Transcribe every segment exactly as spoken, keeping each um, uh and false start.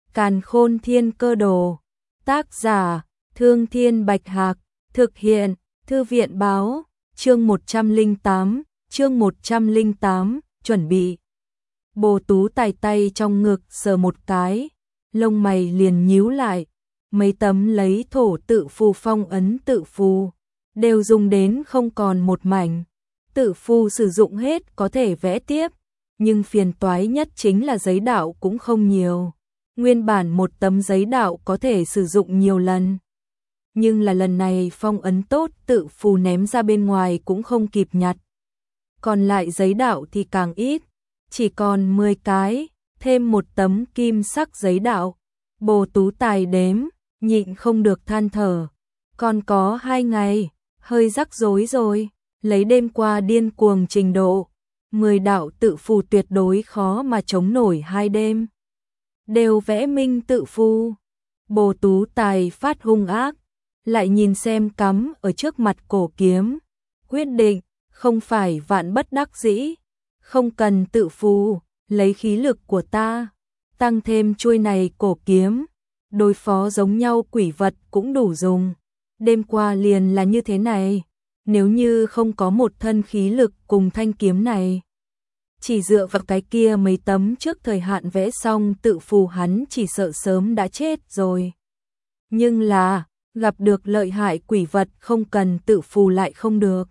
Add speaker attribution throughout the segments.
Speaker 1: Càn Khôn Thiên Cơ Đồ. Tác giả: Thương Thiên Bạch Hạc. Thực hiện: Thư viện báo. Chương một trăm lẻ tám, chương một trăm lẻ tám, chuẩn bị. Bồ Tú Tài tay trong ngực sờ một cái, lông mày liền nhíu lại, mấy tấm lấy thổ tự phù phong ấn tự phù, đều dùng đến không còn một mảnh. Tự phù sử dụng hết có thể vẽ tiếp, nhưng phiền toái nhất chính là giấy đạo cũng không nhiều. Nguyên bản một tấm giấy đạo có thể sử dụng nhiều lần. Nhưng là lần này phong ấn tốt tự phù ném ra bên ngoài cũng không kịp nhặt. Còn lại giấy đạo thì càng ít, chỉ còn mười cái, thêm một tấm kim sắc giấy đạo. Bồ Tú Tài đếm, nhịn không được than thở. Còn có hai ngày, hơi rắc rối rồi, lấy đêm qua điên cuồng trình độ. Mười đạo tự phù tuyệt đối khó mà chống nổi hai đêm. Đều vẽ minh tự phù. Bồ Tú Tài phát hung ác, lại nhìn xem cắm ở trước mặt cổ kiếm. Quyết định, không phải vạn bất đắc dĩ, không cần tự phù, lấy khí lực của ta, tăng thêm chuôi này cổ kiếm, đối phó giống nhau quỷ vật cũng đủ dùng. Đêm qua liền là như thế này, nếu như không có một thân khí lực cùng thanh kiếm này, chỉ dựa vào cái kia mấy tấm trước thời hạn vẽ xong tự phù hắn chỉ sợ sớm đã chết rồi. Nhưng là, gặp được lợi hại quỷ vật không cần tự phù lại không được.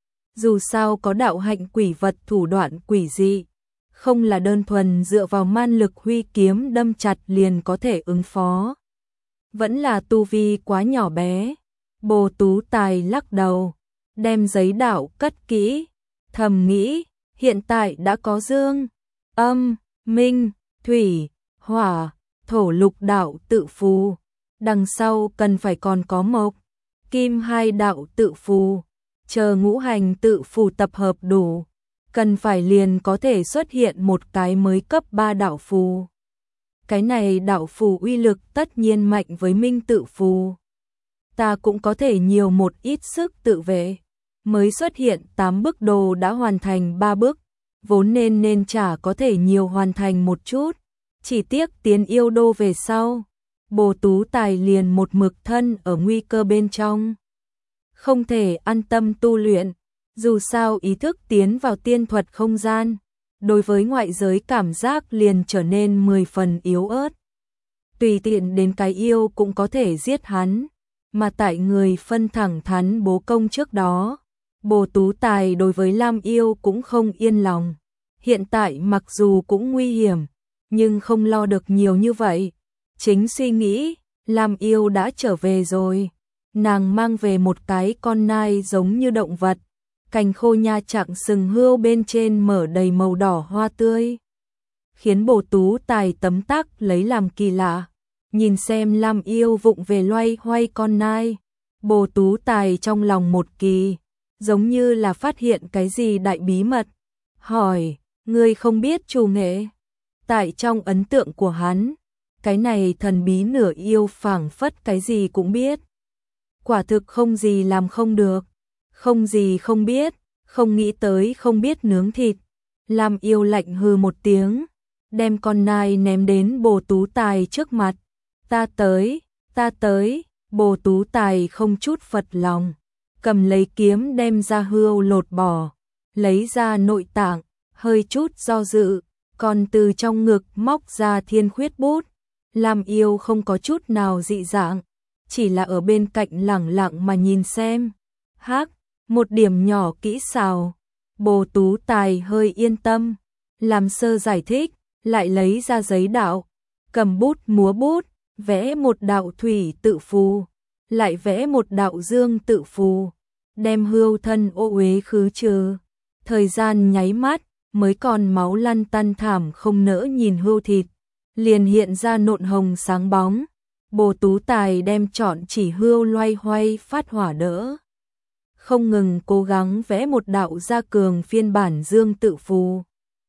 Speaker 1: Dù sao có đạo hạnh quỷ vật thủ đoạn quỷ dị, không là đơn thuần dựa vào man lực huy kiếm đâm chặt liền có thể ứng phó. Vẫn là tu vi quá nhỏ bé. Bồ Tú Tài lắc đầu, đem giấy đạo cất kỹ, thầm nghĩ, hiện tại đã có dương, âm, minh, thủy, hỏa, thổ lục đạo tự phù. Đằng sau cần phải còn có mộc, kim hai đạo tự phù. Chờ ngũ hành tự phù tập hợp đủ, cần phải liền có thể xuất hiện một cái mới cấp ba đạo phù. Cái này đạo phù uy lực tất nhiên mạnh với minh tự phù. Ta cũng có thể nhiều một ít sức tự vệ. Mới xuất hiện tám bức đồ đã hoàn thành ba bức, vốn nên nên chả có thể nhiều hoàn thành một chút. Chỉ tiếc tiến yêu đô về sau, Bồ Tú Tài liền một mực thân ở nguy cơ bên trong. Không thể an tâm tu luyện, dù sao ý thức tiến vào tiên thuật không gian, đối với ngoại giới cảm giác liền trở nên mười phần yếu ớt. Tùy tiện đến cái yêu cũng có thể giết hắn, mà tại người phân thẳng thắn bố công trước đó, Bồ Tú Tài đối với Lam yêu cũng không yên lòng. Hiện tại mặc dù cũng nguy hiểm, nhưng không lo được nhiều như vậy. Chính suy nghĩ, Lam yêu đã trở về rồi. Nàng mang về một cái con nai giống như động vật, cành khô nha chặng sừng hươu bên trên mở đầy màu đỏ hoa tươi, khiến Bồ Tú Tài tấm tắc lấy làm kỳ lạ. Nhìn xem Lam yêu vụng về loay hoay con nai, Bồ Tú Tài trong lòng một kỳ, giống như là phát hiện cái gì đại bí mật. Hỏi, ngươi không biết trù nghệ? Tại trong ấn tượng của hắn, cái này thần bí nửa yêu phảng phất cái gì cũng biết. Quả thực không gì làm không được, không gì không biết, không nghĩ tới không biết nướng thịt. Lam yêu lạnh hừ một tiếng, đem con nai ném đến Bồ Tú Tài trước mặt. Ta tới, ta tới. Bồ Tú Tài không chút phật lòng, cầm lấy kiếm đem ra hươu lột bỏ, lấy ra nội tạng, hơi chút do dự, còn từ trong ngực móc ra thiên khuyết bút. Lam yêu không có chút nào dị dạng, chỉ là ở bên cạnh lẳng lặng mà nhìn xem. Hắc, một điểm nhỏ kỹ xảo. Bồ Tú Tài hơi yên tâm, làm sơ giải thích, lại lấy ra giấy đạo, cầm bút múa bút, vẽ một đạo thủy tự phù, lại vẽ một đạo dương tự phù, đem hươu thân ô uế khứ trừ. Thời gian nháy mắt, mới còn máu lăn tăn thảm không nỡ nhìn hươu thịt, liền hiện ra nộn hồng sáng bóng. Bồ Tú Tài đem chọn chỉ hươu loay hoay phát hỏa đỡ, không ngừng cố gắng vẽ một đạo gia cường phiên bản dương tự phù,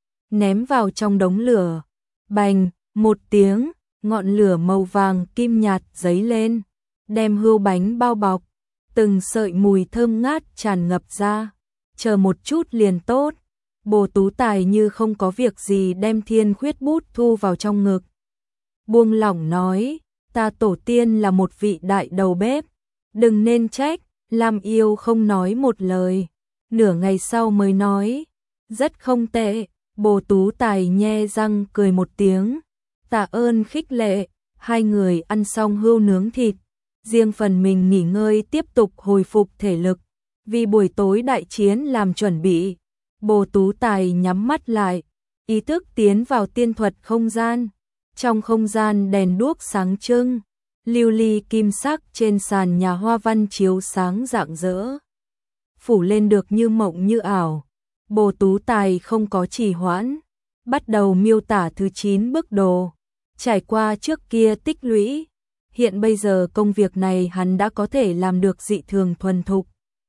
Speaker 1: ném vào trong đống lửa. Bành, một tiếng, ngọn lửa màu vàng kim nhạt dấy lên, đem hươu bánh bao bọc, từng sợi mùi thơm ngát tràn ngập ra. Chờ một chút liền tốt. Bồ Tú Tài như không có việc gì đem thiên khuyết bút thu vào trong ngực. buông lỏng nói, ta tổ tiên là một vị đại đầu bếp, đừng nên trách. Lam Yêu không nói một lời, nửa ngày sau mới nói, rất không tệ. Bồ Tú Tài nhe răng cười một tiếng, tạ ơn khích lệ. Hai người ăn xong hươu nướng thịt, riêng phần mình nghỉ ngơi tiếp tục hồi phục thể lực, vì buổi tối đại chiến làm chuẩn bị. Bồ Tú Tài nhắm mắt lại, ý thức tiến vào tiên thuật không gian. Trong không gian đèn đuốc sáng trưng, lưu ly kim sắc trên sàn nhà hoa văn chiếu sáng rạng rỡ, phủ lên được như mộng như ảo. Bồ Tú Tài không có trì hoãn, bắt đầu miêu tả thứ chín bức đồ. Trải qua trước kia tích lũy, hiện bây giờ công việc này hắn đã có thể làm được dị thường thuần thục.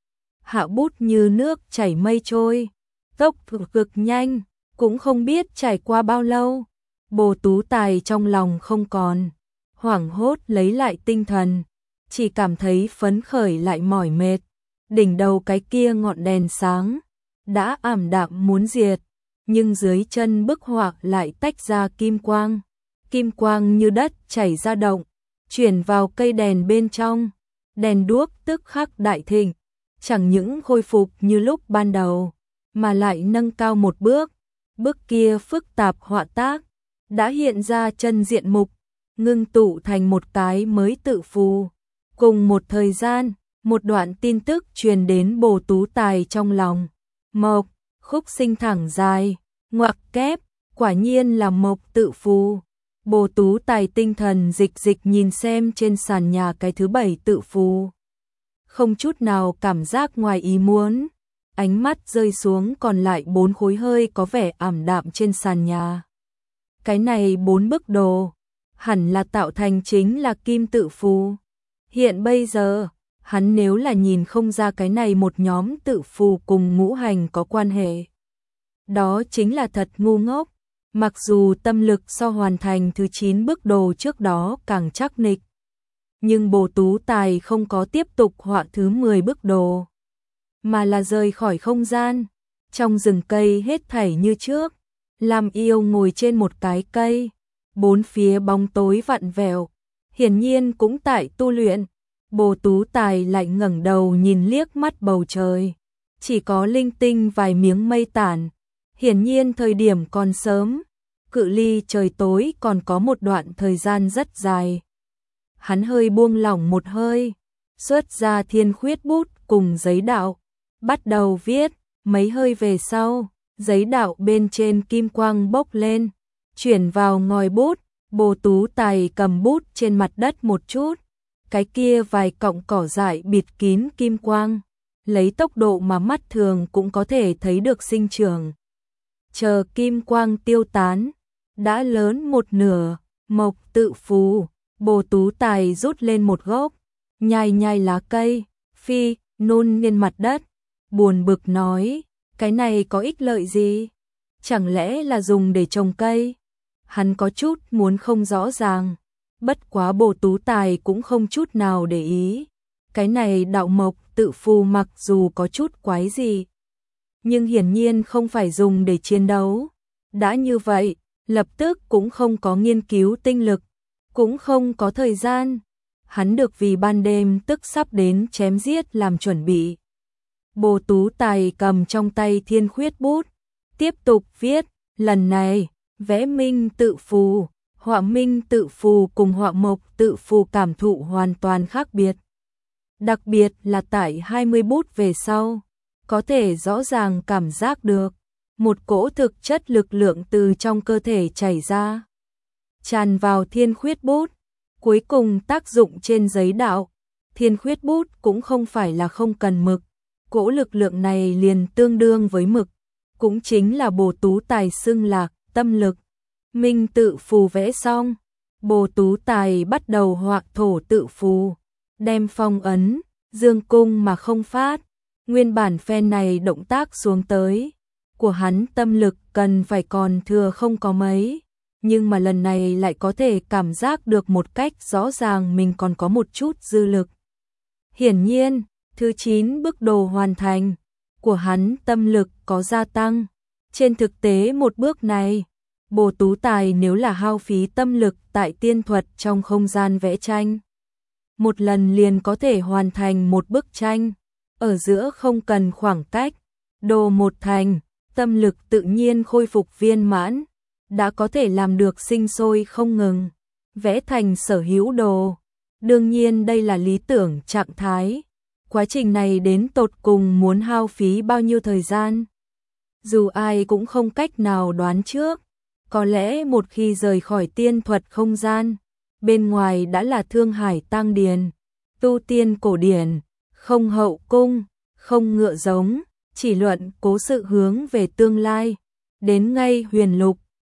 Speaker 1: Hạ bút như nước chảy mây trôi, tốc cực nhanh, cũng không biết trải qua bao lâu. Bồ Tú Tài trong lòng không còn hoảng hốt, lấy lại tinh thần, chỉ cảm thấy phấn khởi lại mỏi mệt. Đỉnh đầu cái kia ngọn đèn sáng đã ảm đạm muốn diệt, nhưng dưới chân bức họa lại tách ra kim quang. Kim quang như đất chảy ra động, chuyển vào cây đèn bên trong. Đèn đuốc tức khắc đại thịnh, chẳng những khôi phục như lúc ban đầu, mà lại nâng cao một bước. Bước kia phức tạp họa tác đã hiện ra chân diện mục, ngưng tụ thành một cái mới tự phù. Cùng một thời gian, một đoạn tin tức truyền đến Bồ Tú Tài trong lòng. Mộc, khúc sinh thẳng dài, ngoặc kép, quả nhiên là mộc tự phù. Bồ Tú Tài tinh thần dịch dịch nhìn xem trên sàn nhà cái thứ bảy tự phù, không chút nào cảm giác ngoài ý muốn. Ánh mắt rơi xuống còn lại bốn khối hơi có vẻ ảm đạm trên sàn nhà. Cái này bốn bức đồ hẳn là tạo thành chính là kim tự phù. Hiện bây giờ, hắn nếu là nhìn không ra cái này một nhóm tự phù cùng ngũ hành có quan hệ, đó chính là thật ngu ngốc. Mặc dù tâm lực so hoàn thành thứ chín bức đồ trước đó càng chắc nịch, nhưng Bồ Tú Tài không có tiếp tục họa thứ mười bức đồ, mà là rời khỏi không gian. Trong rừng cây hết thảy như trước, Lam Yêu ngồi trên một cái cây, bốn phía bóng tối vặn vẹo, hiển nhiên cũng tại tu luyện. Bồ Tú Tài lại ngẩng đầu nhìn liếc mắt bầu trời, chỉ có linh tinh vài miếng mây tản, hiển nhiên thời điểm còn sớm, cự ly trời tối còn có một đoạn thời gian rất dài. Hắn hơi buông lỏng một hơi, xuất ra thiên khuyết bút cùng giấy đạo, bắt đầu viết. Mấy hơi về sau, giấy đạo bên trên kim quang bốc lên, chuyển vào ngòi bút. Bồ Tú Tài cầm bút trên mặt đất một chút, cái kia vài cọng cỏ dại bịt kín kim quang, lấy tốc độ mà mắt thường cũng có thể thấy được sinh trưởng. Chờ kim quang tiêu tán, đã lớn một nửa, mộc tự phù. Bồ Tú Tài rút lên một gốc, nhai nhai lá cây, phi, nôn lên mặt đất, buồn bực nói, cái này có ích lợi gì? Chẳng lẽ là dùng để trồng cây? Hắn có chút muốn không rõ ràng, bất quá Bồ Tú Tài cũng không chút nào để ý. Cái này đạo mộc tự phù mặc dù có chút quái gì, nhưng hiển nhiên không phải dùng để chiến đấu. Đã như vậy, lập tức cũng không có nghiên cứu tinh lực, cũng không có thời gian. Hắn được vì ban đêm tức sắp đến chém giết làm chuẩn bị. Bồ Tú Tài cầm trong tay thiên khuyết bút, tiếp tục viết. Lần này, vẽ minh tự phù, họa minh tự phù cùng họa mộc tự phù cảm thụ hoàn toàn khác biệt. Đặc biệt là tại hai mươi bút về sau, có thể rõ ràng cảm giác được một cỗ thực chất lực lượng từ trong cơ thể chảy ra, tràn vào thiên khuyết bút, cuối cùng tác dụng trên giấy đạo. Thiên khuyết bút cũng không phải là không cần mực, cỗ lực lượng này liền tương đương với mực, cũng chính là Bồ Tú Tài xưng là tâm lực. Minh tự phù vẽ xong, Bồ Tú Tài bắt đầu họa thổ tự phù, đem phong ấn, dương cung mà không phát. Nguyên bản phen này động tác xuống tới, của hắn tâm lực cần phải còn thừa không có mấy, nhưng mà lần này lại có thể cảm giác được một cách rõ ràng mình còn có một chút dư lực. Hiển nhiên, thứ chín bức đồ hoàn thành, của hắn tâm lực có gia tăng. Trên thực tế một bước này, Bồ Tú Tài nếu là hao phí tâm lực tại tiên thuật trong không gian vẽ tranh, một lần liền có thể hoàn thành một bức tranh, ở giữa không cần khoảng cách, đồ một thành, tâm lực tự nhiên khôi phục viên mãn, đã có thể làm được sinh sôi không ngừng, vẽ thành sở hữu đồ. Đương nhiên đây là lý tưởng trạng thái, quá trình này đến tột cùng muốn hao phí bao nhiêu thời gian, dù ai cũng không cách nào đoán trước. Có lẽ một khi rời khỏi tiên thuật không gian, bên ngoài đã là Thương Hải Tang Điền, tu tiên cổ điển, không hậu cung, không ngựa giống, chỉ luận cố sự hướng về tương lai, đến ngay huyền lục,